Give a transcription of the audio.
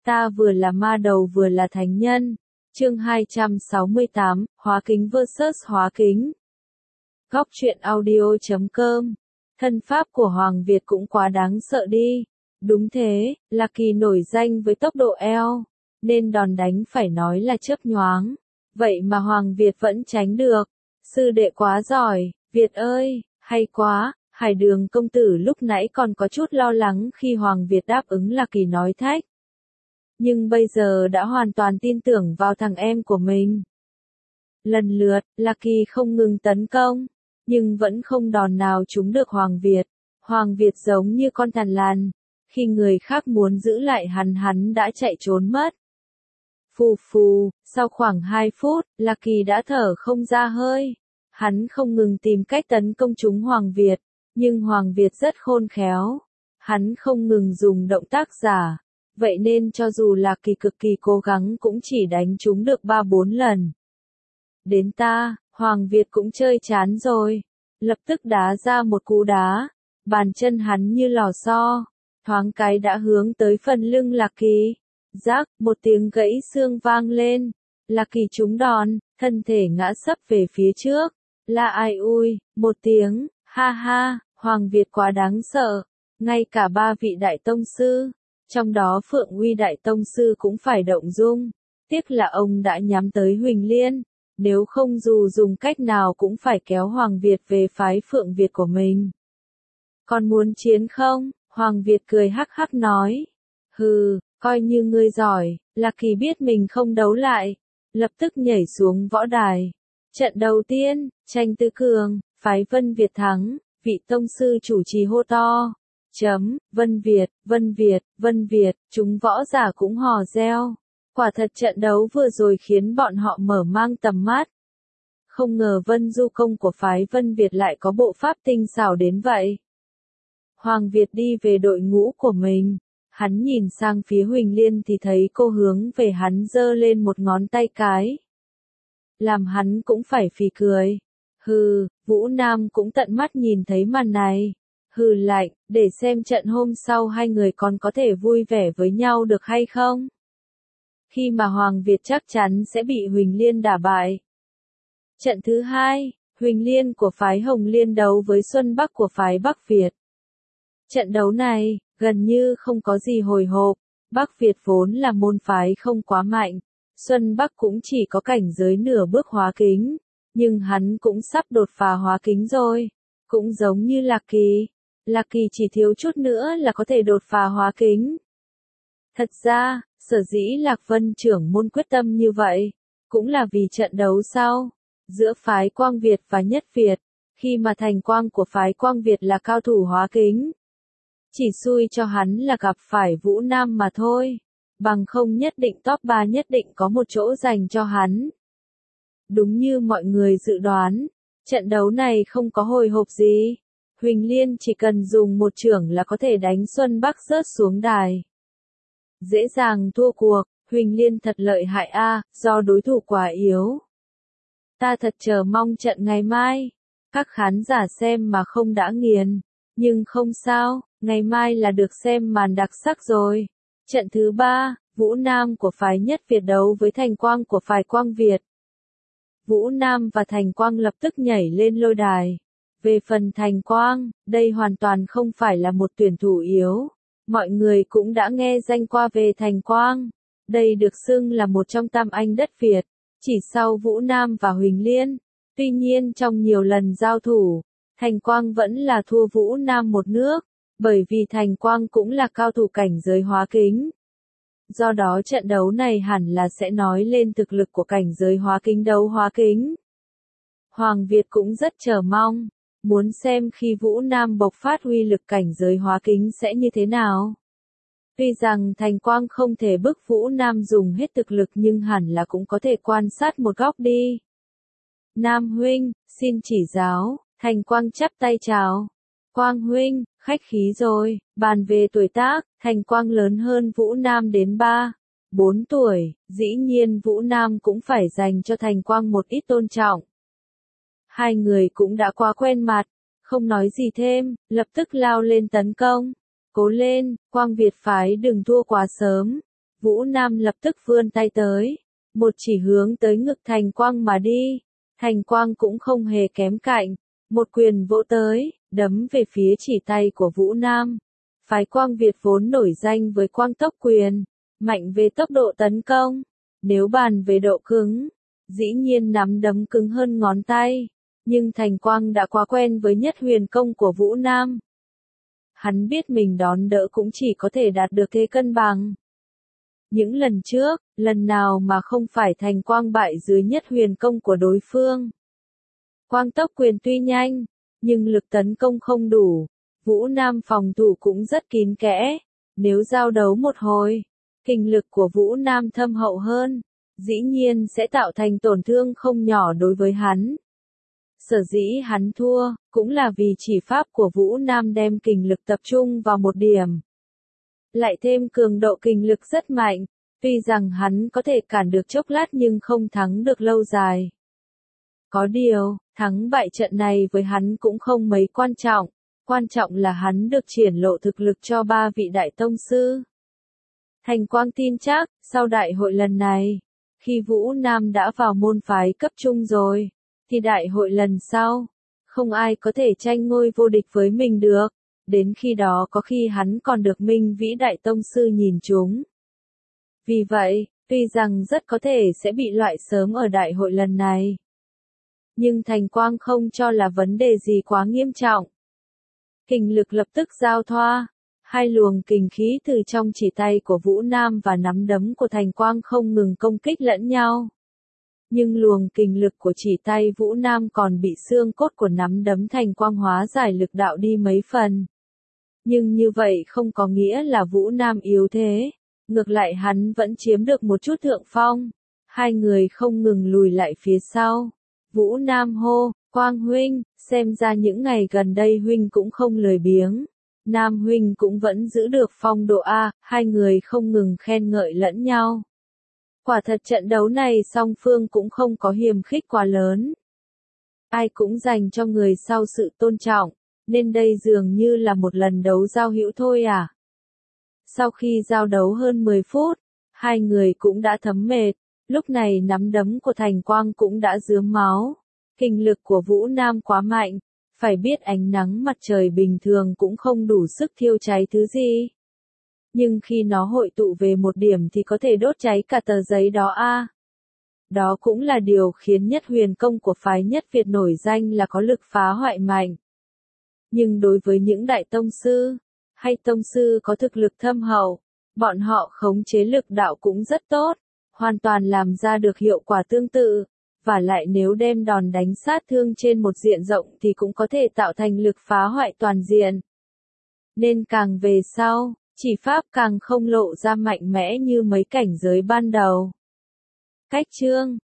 Ta vừa là ma đầu vừa là thánh nhân. Chương 268, Hóa kính vs Hóa kính. Góc truyện audio.com. Thân pháp của Hoàng Việt cũng quá đáng sợ đi. Đúng thế, Lucky nổi danh với tốc độ eo, nên đòn đánh phải nói là chớp nhoáng. Vậy mà Hoàng Việt vẫn tránh được. Sư đệ quá giỏi, Việt ơi, hay quá. Hải Đường công tử lúc nãy còn có chút lo lắng khi Hoàng Việt đáp ứng Lucky nói thách. Nhưng bây giờ đã hoàn toàn tin tưởng vào thằng em của mình. Lần lượt, Lucky không ngừng tấn công, nhưng vẫn không đòn nào trúng được Hoàng Việt. Hoàng Việt giống như con thằn lằn, khi người khác muốn giữ lại hắn đã chạy trốn mất. Phù phù, sau khoảng 2 phút, Lucky đã thở không ra hơi. Hắn không ngừng tìm cách tấn công trúng Hoàng Việt, nhưng Hoàng Việt rất khôn khéo. Hắn không ngừng dùng động tác giả. Vậy nên cho dù là cực kỳ cố gắng cũng chỉ đánh trúng được 3-4 lần. Đến ta, Hoàng Việt cũng chơi chán rồi. Lập tức đá ra một cú đá. Bàn chân hắn như lò xo. Thoáng cái đã hướng tới phần lưng Lucky. Rắc, một tiếng gãy xương vang lên. Lucky trúng đòn, thân thể ngã sấp về phía trước. La ai ui, một tiếng, ha ha, Hoàng Việt quá đáng sợ. Ngay cả 3 vị đại tông sư. Trong đó Phượng Uy Đại Tông Sư cũng phải động dung. Tiếc là ông đã nhắm tới Huỳnh Liên. Nếu không dù dùng cách nào cũng phải kéo Hoàng Việt về phái Phượng Việt của mình. Còn muốn chiến không? Hoàng Việt cười hắc hắc nói. Hừ, coi như ngươi giỏi. Lucky biết mình không đấu lại. Lập tức nhảy xuống võ đài. Trận đầu tiên, tranh tứ cường, phái Vân Việt thắng. Vị tông sư chủ trì hô to. Vân Việt, Vân Việt, Vân Việt, chúng võ giả cũng hò reo. Quả thật trận đấu vừa rồi khiến bọn họ mở mang tầm mắt. Không ngờ Vân Du công của phái Vân Việt lại có bộ pháp tinh xảo đến vậy. Hoàng Việt đi về đội ngũ của mình. Hắn nhìn sang phía Huỳnh Liên thì thấy cô hướng về hắn giơ lên một ngón tay cái. Làm hắn cũng phải phì cười. Hừ, Vũ Nam cũng tận mắt nhìn thấy màn này. Hừ lạnh, để xem trận hôm sau hai người còn có thể vui vẻ với nhau được hay không? Khi mà Hoàng Việt chắc chắn sẽ bị Huỳnh Liên đả bại. Trận thứ 2, Huỳnh Liên của phái Hồng Liên đấu với Xuân Bắc của phái Bắc Việt. Trận đấu này, gần như không có gì hồi hộp. Bắc Việt vốn là môn phái không quá mạnh. Xuân Bắc cũng chỉ có cảnh giới nửa bước hóa kính. Nhưng hắn cũng sắp đột phá hóa kính rồi. Cũng giống như Lucky. Lucky chỉ thiếu chút nữa là có thể đột phá hóa kính. Thật ra, sở dĩ Lạc Vân trưởng môn quyết tâm như vậy, cũng là vì trận đấu sau, giữa phái Quang Việt và Nhất Việt, khi mà thành quang của phái Quang Việt là cao thủ hóa kính. Chỉ xui cho hắn là gặp phải Vũ Nam mà thôi, bằng không nhất định top 3 nhất định có một chỗ dành cho hắn. Đúng như mọi người dự đoán, trận đấu này không có hồi hộp gì. Huỳnh Liên chỉ cần dùng một chưởng là có thể đánh Xuân Bắc rớt xuống đài. Dễ dàng thua cuộc, Huỳnh Liên thật lợi hại a, do đối thủ quá yếu. Ta thật chờ mong trận ngày mai. Các khán giả xem mà không đã nghiền. Nhưng không sao, ngày mai là được xem màn đặc sắc rồi. Trận thứ 3, Vũ Nam của phái Nhất Việt đấu với Thành Quang của phái Quang Việt. Vũ Nam và Thành Quang lập tức nhảy lên lôi đài. Về phần Thành Quang, đây hoàn toàn không phải là một tuyển thủ yếu. Mọi người cũng đã nghe danh qua về Thành Quang. Đây được xưng là một trong tam anh đất Việt, chỉ sau Vũ Nam và Huỳnh Liên. Tuy nhiên trong nhiều lần giao thủ, Thành Quang vẫn là thua Vũ Nam một nước, bởi vì Thành Quang cũng là cao thủ cảnh giới hóa kính. Do đó trận đấu này hẳn là sẽ nói lên thực lực của cảnh giới hóa kính đấu hóa kính. Hoàng Việt cũng rất chờ mong. Muốn xem khi Vũ Nam bộc phát uy lực cảnh giới hóa kính sẽ như thế nào. Tuy rằng Thành Quang không thể bức Vũ Nam dùng hết thực lực nhưng hẳn là cũng có thể quan sát một góc đi. Nam huynh, xin chỉ giáo. Thành Quang chắp tay chào. Quang huynh, khách khí rồi. Bàn về tuổi tác, Thành Quang lớn hơn Vũ Nam đến 3-4 tuổi. Dĩ nhiên Vũ Nam cũng phải dành cho Thành Quang một ít tôn trọng. Hai người cũng đã quá quen mặt, không nói gì thêm, lập tức lao lên tấn công. Cố lên, Quang Việt phái đừng thua quá sớm. Vũ Nam lập tức vươn tay tới, một chỉ hướng tới ngực Thành Quang mà đi. Thành Quang cũng không hề kém cạnh, một quyền vỗ tới, đấm về phía chỉ tay của Vũ Nam. Phái Quang Việt vốn nổi danh với quang tốc quyền, mạnh về tốc độ tấn công. Nếu bàn về độ cứng, dĩ nhiên nắm đấm cứng hơn ngón tay. Nhưng Thành Quang đã quá quen với nhất huyền công của Vũ Nam. Hắn biết mình đón đỡ cũng chỉ có thể đạt được thế cân bằng. Những lần trước, lần nào mà không phải Thành Quang bại dưới nhất huyền công của đối phương. Quang tốc quyền tuy nhanh, nhưng lực tấn công không đủ. Vũ Nam phòng thủ cũng rất kín kẽ. Nếu giao đấu một hồi, kình lực của Vũ Nam thâm hậu hơn, dĩ nhiên sẽ tạo thành tổn thương không nhỏ đối với hắn. Sở dĩ hắn thua, cũng là vì chỉ pháp của Vũ Nam đem kình lực tập trung vào một điểm. Lại thêm cường độ kình lực rất mạnh, tuy rằng hắn có thể cản được chốc lát nhưng không thắng được lâu dài. Có điều, thắng bại trận này với hắn cũng không mấy quan trọng là hắn được triển lộ thực lực cho ba vị đại tông sư. Thành Quang tin chắc, sau đại hội lần này, khi Vũ Nam đã vào môn phái cấp trung rồi, thì đại hội lần sau, không ai có thể tranh ngôi vô địch với mình được, đến khi đó có khi hắn còn được Minh Vĩ Đại Tông Sư nhìn trúng. Vì vậy, tuy rằng rất có thể sẽ bị loại sớm ở đại hội lần này, nhưng Thành Quang không cho là vấn đề gì quá nghiêm trọng. Kình lực lập tức giao thoa, hai luồng kình khí từ trong chỉ tay của Vũ Nam và nắm đấm của Thành Quang không ngừng công kích lẫn nhau. Nhưng luồng kình lực của chỉ tay Vũ Nam còn bị xương cốt của nắm đấm Thành Quang hóa giải lực đạo đi mấy phần. Nhưng như vậy không có nghĩa là Vũ Nam yếu thế, ngược lại hắn vẫn chiếm được một chút thượng phong. Hai người không ngừng lùi lại phía sau. Vũ Nam hô, Quang huynh, xem ra những ngày gần đây huynh cũng không lười biếng. Nam huynh cũng vẫn giữ được phong độ A, hai người không ngừng khen ngợi lẫn nhau. Quả thật trận đấu này song phương cũng không có hiềm khích quá lớn. Ai cũng dành cho người sau sự tôn trọng, nên đây dường như là một lần đấu giao hữu thôi à. Sau khi giao đấu hơn 10 phút, hai người cũng đã thấm mệt, lúc này nắm đấm của Thành Quang cũng đã rướm máu. Kình lực của Vũ Nam quá mạnh, phải biết ánh nắng mặt trời bình thường cũng không đủ sức thiêu cháy thứ gì. Nhưng khi nó hội tụ về một điểm thì có thể đốt cháy cả tờ giấy đó a. Đó cũng là điều khiến nhất huyền công của phái Nhất Việt nổi danh là có lực phá hoại mạnh. Nhưng đối với những đại tông sư, hay tông sư có thực lực thâm hậu, bọn họ khống chế lực đạo cũng rất tốt, hoàn toàn làm ra được hiệu quả tương tự. Và lại nếu đem đòn đánh sát thương trên một diện rộng thì cũng có thể tạo thành lực phá hoại toàn diện. Nên càng về sau, chỉ pháp càng không lộ ra mạnh mẽ như mấy cảnh giới ban đầu. Cách chương